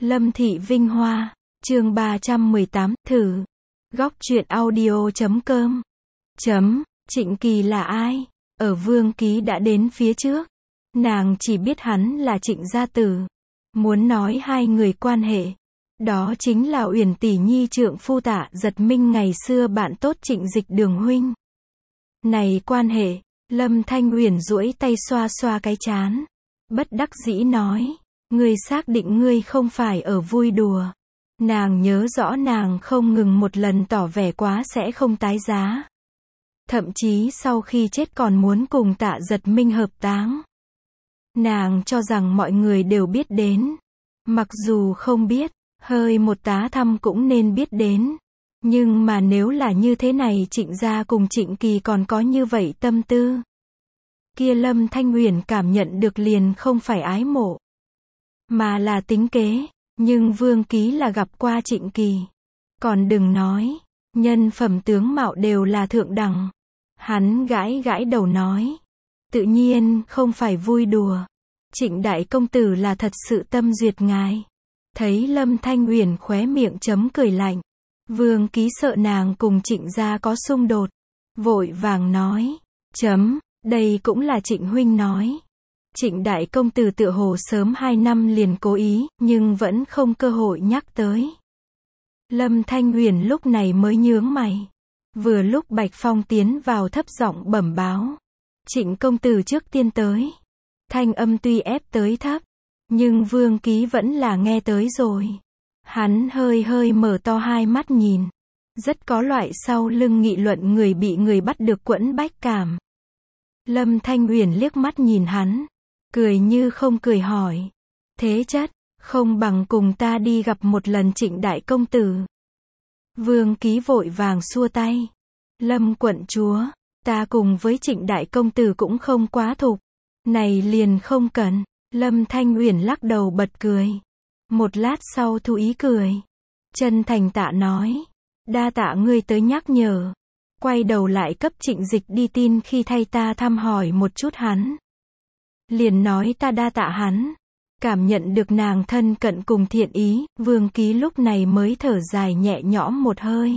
Lâm Thị Vinh Hoa, chương 318, thử. Góc truyện audio.com. Trịnh Kỳ là ai? Ở Vương Ký đã đến phía trước. Nàng chỉ biết hắn là Trịnh gia tử. Muốn nói hai người quan hệ. Đó chính là Uyển tỷ nhi trượng phu Tạ Giật Minh ngày xưa bạn tốt Trịnh Dịch Đường huynh. Này quan hệ, Lâm Thanh Uyển duỗi tay xoa xoa cái trán. Bất đắc dĩ nói, ngươi xác định ngươi không phải ở vui đùa. Nàng nhớ rõ nàng không ngừng một lần tỏ vẻ quá sẽ không tái giá. Thậm chí sau khi chết còn muốn cùng Tạ Giật Minh hợp táng. Nàng cho rằng mọi người đều biết đến. Mặc dù không biết, hơi một tá thăm cũng nên biết đến. Nhưng mà nếu là như thế này Trịnh gia cùng Trịnh Kỳ còn có như vậy tâm tư. Kia Lâm Thanh Uyển cảm nhận được liền không phải ái mộ, mà là tính kế. Nhưng Vương Ký là gặp qua Trịnh Kỳ. Còn đừng nói, nhân phẩm tướng mạo đều là thượng đẳng. Hắn gãi gãi đầu nói, tự nhiên không phải vui đùa. Trịnh đại công tử là thật sự tâm duyệt ngài. Thấy Lâm Thanh Uyển khóe miệng chấm cười lạnh. Vương Ký sợ nàng cùng Trịnh gia có xung đột, vội vàng nói, đây cũng là Trịnh huynh nói. Trịnh đại công tử tựa hồ sớm 2 năm liền cố ý, nhưng vẫn không cơ hội nhắc tới. Lâm Thanh Uyển lúc này mới nhướng mày. Vừa lúc Bạch Phong tiến vào thấp giọng bẩm báo. Trịnh công tử trước tiên tới. Thanh âm tuy ép tới thấp, nhưng Vương Ký vẫn là nghe tới rồi. Hắn hơi mở to hai mắt nhìn. Rất có loại sau lưng nghị luận người bị người bắt được quẫn bách cảm. Lâm Thanh Uyển liếc mắt nhìn hắn. Cười như không cười hỏi. Thế chất, không bằng cùng ta đi gặp một lần Trịnh đại công tử. Vương Ký vội vàng xua tay. Lâm quận chúa, ta cùng với Trịnh đại công tử cũng không quá thục. Này liền không cần. Lâm Thanh Uyển lắc đầu bật cười. Một lát sau thu ý cười. Chân thành tạ nói. Đa tạ ngươi tới nhắc nhở. Quay đầu lại cấp Trịnh Dịch đi tin khi thay ta thăm hỏi một chút hắn. Liền nói ta đa tạ hắn. Cảm nhận được nàng thân cận cùng thiện ý, Vương Ký lúc này mới thở dài nhẹ nhõm một hơi.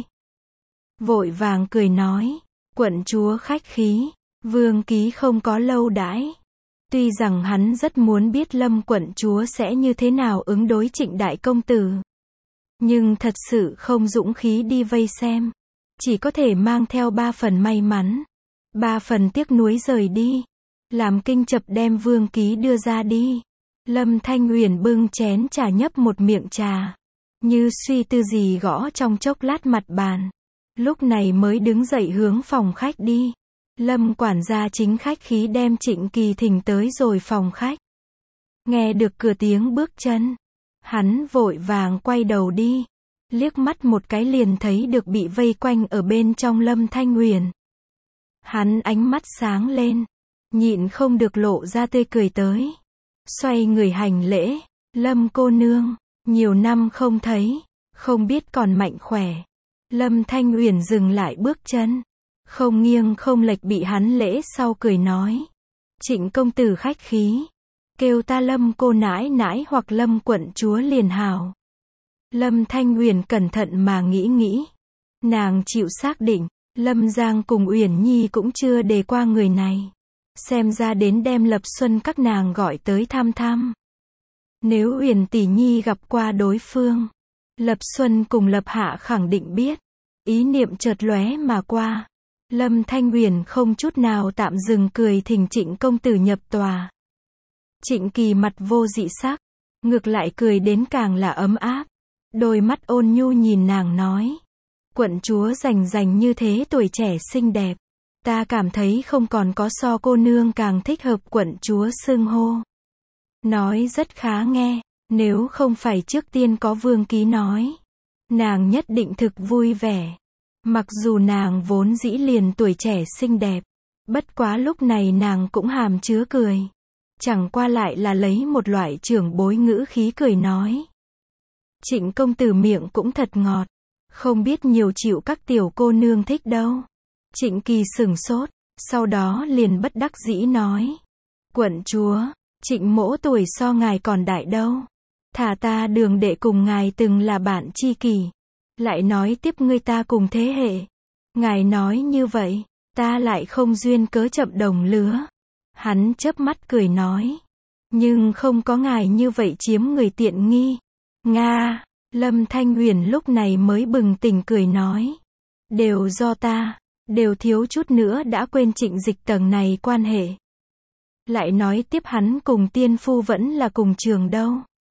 Vội vàng cười nói, quận chúa khách khí. Vương Ký không có lâu đãi. Tuy rằng hắn rất muốn biết Lâm quận chúa sẽ như thế nào ứng đối Trịnh đại công tử, nhưng thật sự không dũng khí đi vây xem. Chỉ có thể mang theo 3 phần may mắn, 3 phần tiếc nuối rời đi. Làm kinh chập đem Vương Ký đưa ra đi. Lâm Thanh Uyển bưng chén trà nhấp một miệng trà. Như suy tư gì gõ trong chốc lát mặt bàn. Lúc này mới đứng dậy hướng phòng khách đi. Lâm quản gia chính khách khí đem Trịnh Kỳ thỉnh tới rồi phòng khách. Nghe được cửa tiếng bước chân, hắn vội vàng quay đầu đi. Liếc mắt một cái liền thấy được bị vây quanh ở bên trong Lâm Thanh Uyển. Hắn ánh mắt sáng lên, nhịn không được lộ ra tươi cười tới. Xoay người hành lễ, Lâm cô nương, nhiều năm không thấy, không biết còn mạnh khỏe. Lâm Thanh Uyển dừng lại bước chân, không nghiêng không lệch bị hắn lễ sau cười nói. Trịnh công tử khách khí, kêu ta Lâm cô nãi nãi hoặc Lâm quận chúa liền hảo. Lâm Thanh Uyển cẩn thận mà nghĩ. Nàng chịu xác định, Lâm Giang cùng Uyển Nhi cũng chưa đề qua người này. Xem ra đến đem Lập Xuân các nàng gọi tới thăm. Nếu Uyển tỷ nhi gặp qua đối phương, Lập Xuân cùng Lập Hạ khẳng định biết. Ý niệm chợt lóe mà qua. Lâm Thanh Uyển không chút nào tạm dừng cười thỉnh Trịnh công tử nhập tòa. Trịnh Kỳ mặt vô dị sắc, ngược lại cười đến càng là ấm áp. Đôi mắt ôn nhu nhìn nàng nói. Quận chúa rành như thế tuổi trẻ xinh đẹp. Ta cảm thấy không còn có so cô nương càng thích hợp quận chúa xưng hô. Nói rất khá nghe, nếu không phải trước tiên có Vương Ký nói, nàng nhất định thực vui vẻ. Mặc dù nàng vốn dĩ liền tuổi trẻ xinh đẹp, bất quá lúc này nàng cũng hàm chứa cười. Chẳng qua lại là lấy một loại trưởng bối ngữ khí cười nói. Trịnh công tử miệng cũng thật ngọt, không biết nhiều chịu các tiểu cô nương thích đâu. Trịnh Kỳ sửng sốt, sau đó liền bất đắc dĩ nói. Quận chúa, Trịnh mỗ tuổi so ngài còn đại đâu. Thả ta Đường đệ cùng ngài từng là bạn tri kỷ. Lại nói tiếp ngươi ta cùng thế hệ. Ngài nói như vậy, ta lại không duyên cớ chậm đồng lứa. Hắn chớp mắt cười nói. Nhưng không có ngài như vậy chiếm người tiện nghi. Nga, Lâm Thanh Uyển lúc này mới bừng tỉnh cười nói. Đều do ta, đều thiếu chút nữa đã quên Trịnh Dịch tầng này quan hệ. Lại nói tiếp hắn cùng tiên phu vẫn là cùng trường đâu.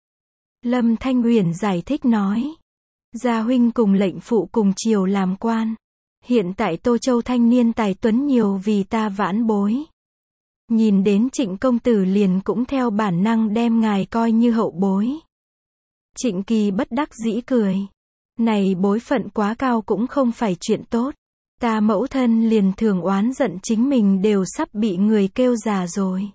Lâm Thanh Uyển giải thích nói. Gia huynh cùng lệnh phụ cùng triều làm quan. Hiện tại Tô Châu thanh niên tài tuấn nhiều vì ta vãn bối. Nhìn đến Trịnh công tử liền cũng theo bản năng đem ngài coi như hậu bối. Trịnh Kỳ bất đắc dĩ cười. Này bối phận quá cao cũng không phải chuyện tốt. Ta mẫu thân liền thường oán giận chính mình đều sắp bị người kêu già rồi.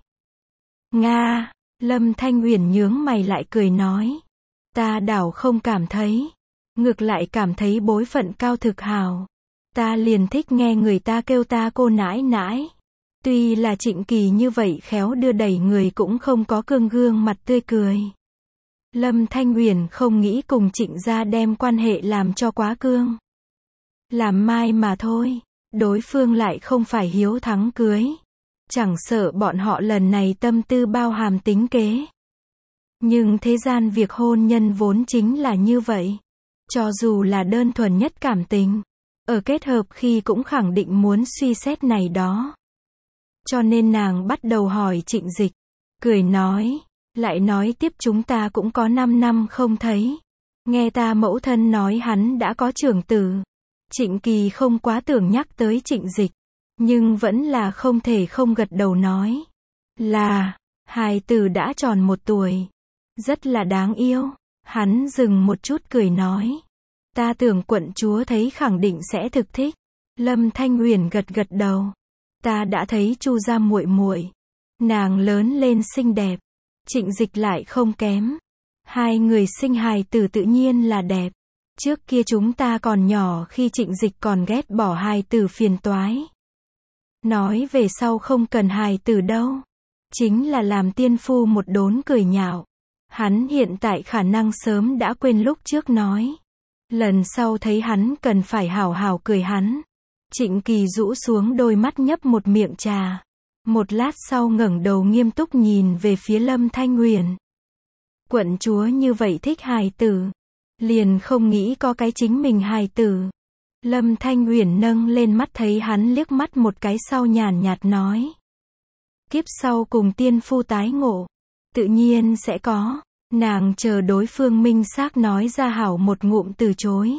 Nga, Lâm Thanh Uyển nhướng mày lại cười nói. Ta đảo không cảm thấy. Ngược lại cảm thấy bối phận cao thực hào. Ta liền thích nghe người ta kêu ta cô nãi nãi. Tuy là Trịnh Kỳ như vậy khéo đưa đẩy người cũng không có cương gương mặt tươi cười. Lâm Thanh Uyển không nghĩ cùng Trịnh gia đem quan hệ làm cho quá cương. Làm mai mà thôi, đối phương lại không phải hiếu thắng cưới. Chẳng sợ bọn họ lần này tâm tư bao hàm tính kế. Nhưng thế gian việc hôn nhân vốn chính là như vậy. Cho dù là đơn thuần nhất cảm tình, ở kết hợp khi cũng khẳng định muốn suy xét này đó. Cho nên nàng bắt đầu hỏi Trịnh Dịch, cười nói, lại nói tiếp chúng ta cũng có 5 năm không thấy. Nghe ta mẫu thân nói hắn đã có trưởng tử. Trịnh Kỳ không quá tưởng nhắc tới Trịnh Dịch, nhưng vẫn là không thể không gật đầu nói. Là, hài tử đã tròn 1 tuổi. Rất là đáng yêu. Hắn dừng một chút cười nói. Ta tưởng quận chúa thấy khẳng định sẽ thực thích. Lâm Thanh Uyển gật gật đầu. Ta đã thấy Chu gia muội muội, nàng lớn lên xinh đẹp, Trịnh Dịch lại không kém. Hai người sinh hài tử tự nhiên là đẹp. Trước kia chúng ta còn nhỏ khi Trịnh Dịch còn ghét bỏ hài tử phiền toái. Nói về sau không cần hài tử đâu. Chính là làm tiên phu một đốn cười nhạo. Hắn hiện tại khả năng sớm đã quên lúc trước nói. Lần sau thấy hắn cần phải hảo hảo cười hắn. Trịnh Kỳ rũ xuống đôi mắt nhấp một miệng trà. Một lát sau ngẩng đầu nghiêm túc nhìn về phía Lâm Thanh Uyển. Quận chúa như vậy thích hài tử. Liền không nghĩ có cái chính mình hài tử. Lâm Thanh Uyển nâng lên mắt thấy hắn liếc mắt một cái sau nhàn nhạt nói. Kiếp sau cùng tiên phu tái ngộ. Tự nhiên sẽ có. Nàng chờ đối phương minh xác nói ra hảo một ngụm từ chối.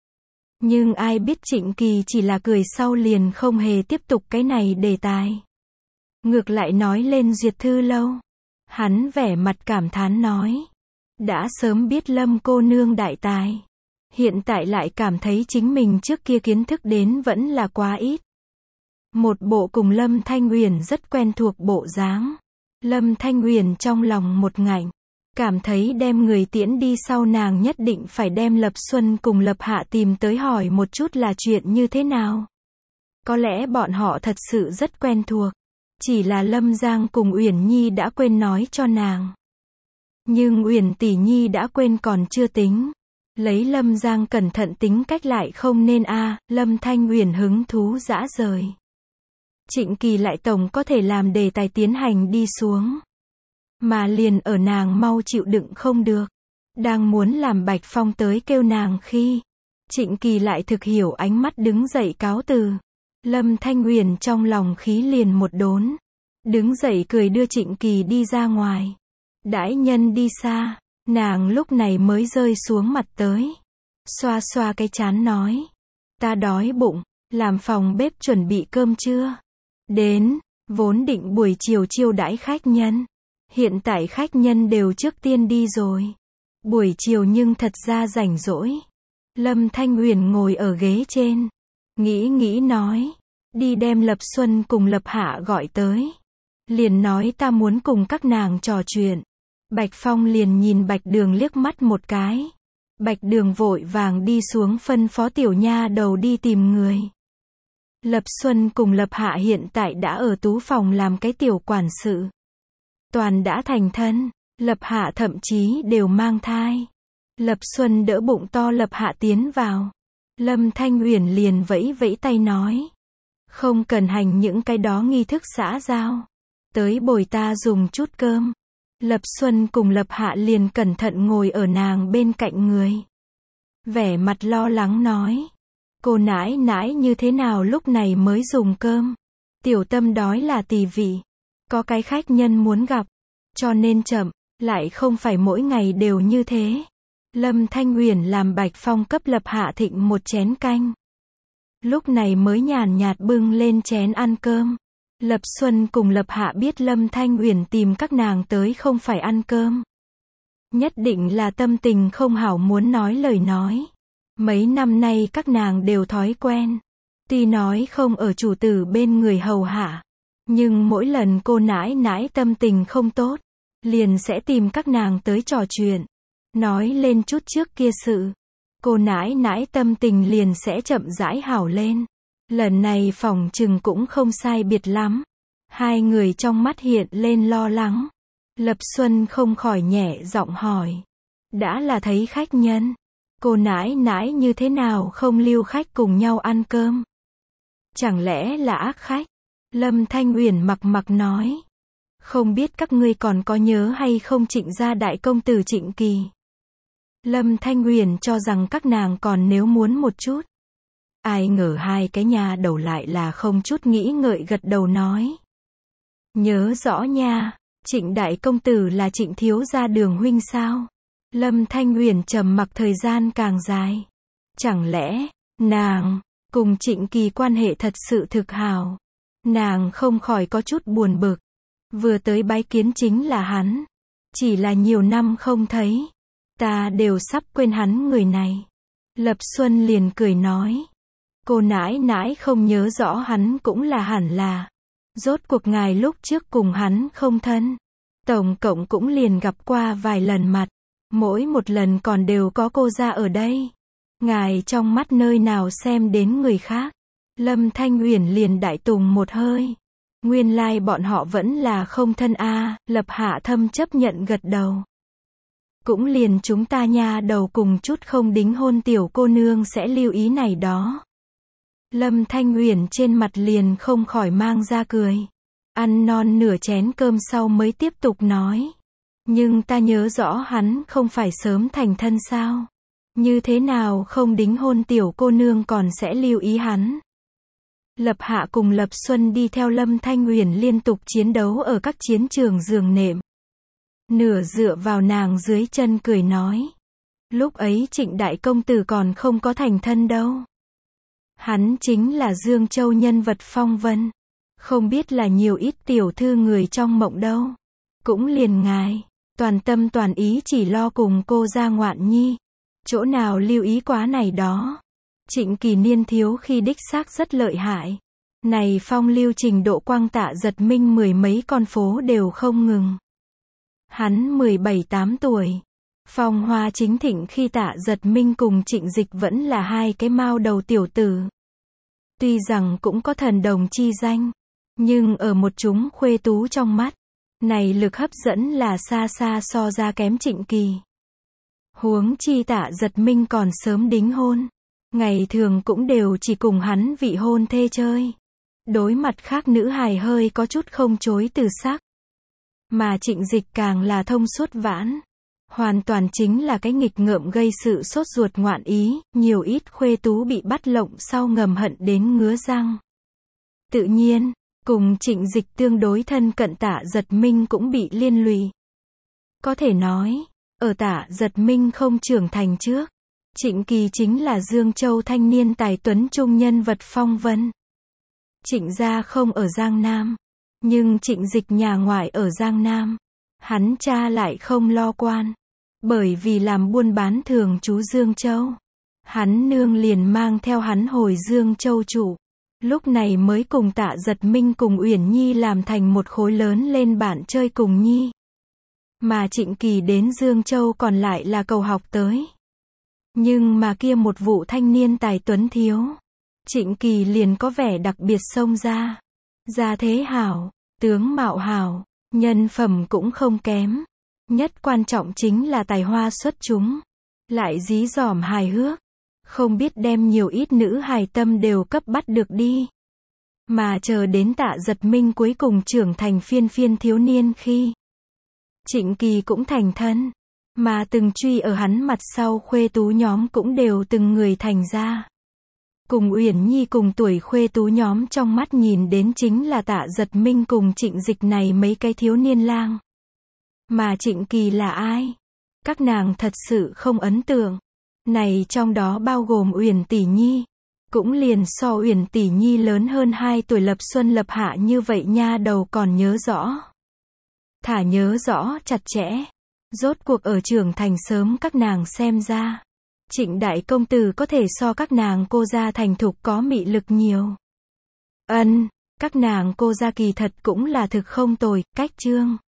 Nhưng ai biết Trịnh Kỳ chỉ là cười sau liền không hề tiếp tục cái này đề tài. Ngược lại nói lên Duyệt Thư Lâu. Hắn vẻ mặt cảm thán nói. Đã sớm biết Lâm cô nương đại tài. Hiện tại lại cảm thấy chính mình trước kia kiến thức đến vẫn là quá ít. Một bộ cùng Lâm Thanh Uyển rất quen thuộc bộ dáng. Lâm Thanh Uyển trong lòng một ngạnh. Cảm thấy đem người tiễn đi sau nàng nhất định phải đem Lập Xuân cùng Lập Hạ tìm tới hỏi một chút là chuyện như thế nào. Có lẽ bọn họ thật sự rất quen thuộc. Chỉ là Lâm Giang cùng Uyển Nhi đã quên nói cho nàng. Nhưng Uyển tỷ nhi đã quên còn chưa tính. Lấy Lâm Giang cẩn thận tính cách lại không nên Lâm Thanh Uyển hứng thú dã rời. Trịnh Kỳ lại tổng có thể làm đề tài tiến hành đi xuống. Mà liền ở nàng mau chịu đựng không được. Đang muốn làm Bạch Phong tới kêu nàng khi. Trịnh Kỳ lại thực hiểu ánh mắt đứng dậy cáo từ. Lâm Thanh Uyển trong lòng khí liền một đốn. Đứng dậy cười đưa Trịnh Kỳ đi ra ngoài. Đãi nhân đi xa. Nàng lúc này mới rơi xuống mặt tới. Xoa xoa cái trán nói. Ta đói bụng. Làm phòng bếp chuẩn bị cơm trưa. Đến. Vốn định buổi chiều chiêu đãi khách nhân. Hiện tại khách nhân đều trước tiên đi rồi. Buổi chiều nhưng thật ra rảnh rỗi. Lâm Thanh Uyển ngồi ở ghế trên. Nghĩ nói. Đi đem Lập Xuân cùng Lập Hạ gọi tới. Liền nói ta muốn cùng các nàng trò chuyện. Bạch Phong liền nhìn Bạch Đường liếc mắt một cái. Bạch Đường vội vàng đi xuống phân phó tiểu nha đầu đi tìm người. Lập Xuân cùng Lập Hạ hiện tại đã ở tú phòng làm cái tiểu quản sự. Toàn đã thành thân. Lập Hạ thậm chí đều mang thai. Lập Xuân đỡ bụng to Lập Hạ tiến vào. Lâm Thanh Uyển liền vẫy vẫy tay nói. Không cần hành những cái đó nghi thức xã giao. Tới bồi ta dùng chút cơm. Lập Xuân cùng Lập Hạ liền cẩn thận ngồi ở nàng bên cạnh người. Vẻ mặt lo lắng nói. Cô nãi nãi như thế nào lúc này mới dùng cơm. Tiểu Tâm đói là tỳ vị. Có cái khách nhân muốn gặp. Cho nên chậm, lại không phải mỗi ngày đều như thế. Lâm Thanh Uyển làm Bạch Phong cấp Lập Hạ thịnh một chén canh. Lúc này mới nhàn nhạt bưng lên chén ăn cơm. Lập Xuân cùng Lập Hạ biết Lâm Thanh Uyển tìm các nàng tới không phải ăn cơm. Nhất định là tâm tình không hảo muốn nói lời nói. Mấy năm nay các nàng đều thói quen. Tuy nói không ở chủ tử bên người hầu hạ. Nhưng mỗi lần cô nãi nãi tâm tình không tốt. Liền sẽ tìm các nàng tới trò chuyện. Nói lên chút trước kia sự. Cô nãi nãi tâm tình liền sẽ chậm rãi hảo lên. Lần này phỏng chừng cũng không sai biệt lắm. Hai người trong mắt hiện lên lo lắng. Lập Xuân không khỏi nhẹ giọng hỏi. Đã là thấy khách nhân. Cô nãi nãi như thế nào không lưu khách cùng nhau ăn cơm? Chẳng lẽ là ác khách? Lâm Thanh Uyển mặc nói. Không biết các ngươi còn có nhớ hay không Trịnh gia đại công tử Trịnh Kỳ. Lâm Thanh Uyển cho rằng các nàng còn nếu muốn một chút. Ai ngờ hai cái nhà đầu lại là không chút nghĩ ngợi gật đầu nói. Nhớ rõ nha, Trịnh đại công tử là Trịnh thiếu gia Đường huynh sao? Lâm Thanh Uyển trầm mặc thời gian càng dài. Chẳng lẽ, nàng, cùng Trịnh Kỳ quan hệ thật sự thực hảo. Nàng không khỏi có chút buồn bực. Vừa tới bái kiến chính là hắn. Chỉ là nhiều năm không thấy. Ta đều sắp quên hắn người này. Lập Xuân liền cười nói. Cô nãi nãi không nhớ rõ hắn cũng là hẳn là. Rốt cuộc ngài lúc trước cùng hắn không thân. Tổng cộng cũng liền gặp qua vài lần mặt. Mỗi một lần còn đều có cô ra ở đây. Ngài trong mắt nơi nào xem đến người khác. Lâm Thanh Uyển liền đại tùng một hơi. Nguyên lai bọn họ vẫn là không thân a. Lập Hạ thâm chấp nhận gật đầu. Cũng liền chúng ta nha đầu cùng chút không đính hôn tiểu cô nương sẽ lưu ý này đó. Lâm Thanh Uyển trên mặt liền không khỏi mang ra cười. Ăn non nửa chén cơm sau mới tiếp tục nói. Nhưng ta nhớ rõ hắn không phải sớm thành thân sao? Như thế nào không đính hôn tiểu cô nương còn sẽ lưu ý hắn? Lập Hạ cùng Lập Xuân đi theo Lâm Thanh Uyển liên tục chiến đấu ở các chiến trường giường nệm. Nửa dựa vào nàng dưới chân cười nói. Lúc ấy Trịnh đại công tử còn không có thành thân đâu. Hắn chính là Dương Châu nhân vật phong vân. Không biết là nhiều ít tiểu thư người trong mộng đâu. Cũng liền ngài, toàn tâm toàn ý chỉ lo cùng cô ra ngoạn nhi. Chỗ nào lưu ý quá này đó. Trịnh Kỳ niên thiếu khi đích xác rất lợi hại. Này phong lưu trình độ Quang Tạ Giật Minh mười mấy con phố đều không ngừng. Hắn 17-8 tuổi. Phong hoa chính thịnh khi Tạ Giật Minh cùng Trịnh Dịch vẫn là hai cái mao đầu tiểu tử. Tuy rằng cũng có thần đồng chi danh. Nhưng ở một chúng khuê tú trong mắt. Này lực hấp dẫn là xa xa so ra kém Trịnh Kỳ. Huống chi Tạ Giật Minh còn sớm đính hôn. Ngày thường cũng đều chỉ cùng hắn vị hôn thê chơi. Đối mặt khác nữ hài hơi có chút không chối từ sắc. Mà Trịnh Dịch càng là thông suốt vãn. Hoàn toàn chính là cái nghịch ngợm gây sự sốt ruột ngoạn ý. Nhiều ít khuê tú bị bắt lộng sau ngầm hận đến ngứa răng. Tự nhiên, cùng Trịnh Dịch tương đối thân cận Tạ Giật Minh cũng bị liên lụy. Có thể nói, ở Tạ Giật Minh không trưởng thành trước. Trịnh Kỳ chính là Dương Châu thanh niên tài tuấn trung nhân vật phong vân. Trịnh gia không ở Giang Nam. Nhưng Trịnh Dịch nhà ngoại ở Giang Nam. Hắn cha lại không lo quan. Bởi vì làm buôn bán thường trú Dương Châu. Hắn nương liền mang theo hắn hồi Dương Châu trụ. Lúc này mới cùng Tạ Giật Minh cùng Uyển Nhi làm thành một khối lớn lên bạn chơi cùng Nhi. Mà Trịnh Kỳ đến Dương Châu còn lại là cầu học tới. Nhưng mà kia một vụ thanh niên tài tuấn thiếu. Trịnh Kỳ liền có vẻ đặc biệt xông ra. Gia thế hảo, tướng mạo hảo, nhân phẩm cũng không kém. Nhất quan trọng chính là tài hoa xuất chúng. Lại dí dỏm hài hước. Không biết đem nhiều ít nữ hài tâm đều cấp bắt được đi. Mà chờ đến Tạ Giật Minh cuối cùng trưởng thành phiên phiên thiếu niên khi Trịnh Kỳ cũng thành thân. Mà từng truy ở hắn mặt sau khuê tú nhóm cũng đều từng người thành ra. Cùng Uyển Nhi cùng tuổi khuê tú nhóm trong mắt nhìn đến chính là Tạ Giật Minh cùng Trịnh Dịch này mấy cái thiếu niên lang. Mà Trịnh Kỳ là ai? Các nàng thật sự không ấn tượng. Này trong đó bao gồm Uyển tỷ nhi. Cũng liền so Uyển tỷ nhi lớn hơn 2 tuổi Lập Xuân Lập Hạ như vậy nha đầu còn nhớ rõ. Thả nhớ rõ chặt chẽ. Rốt cuộc ở trưởng thành sớm các nàng xem ra. Trịnh đại công tử có thể so các nàng cô gia thành thục có mị lực nhiều. Các nàng cô gia kỳ thật cũng là thực không tồi, cách trương.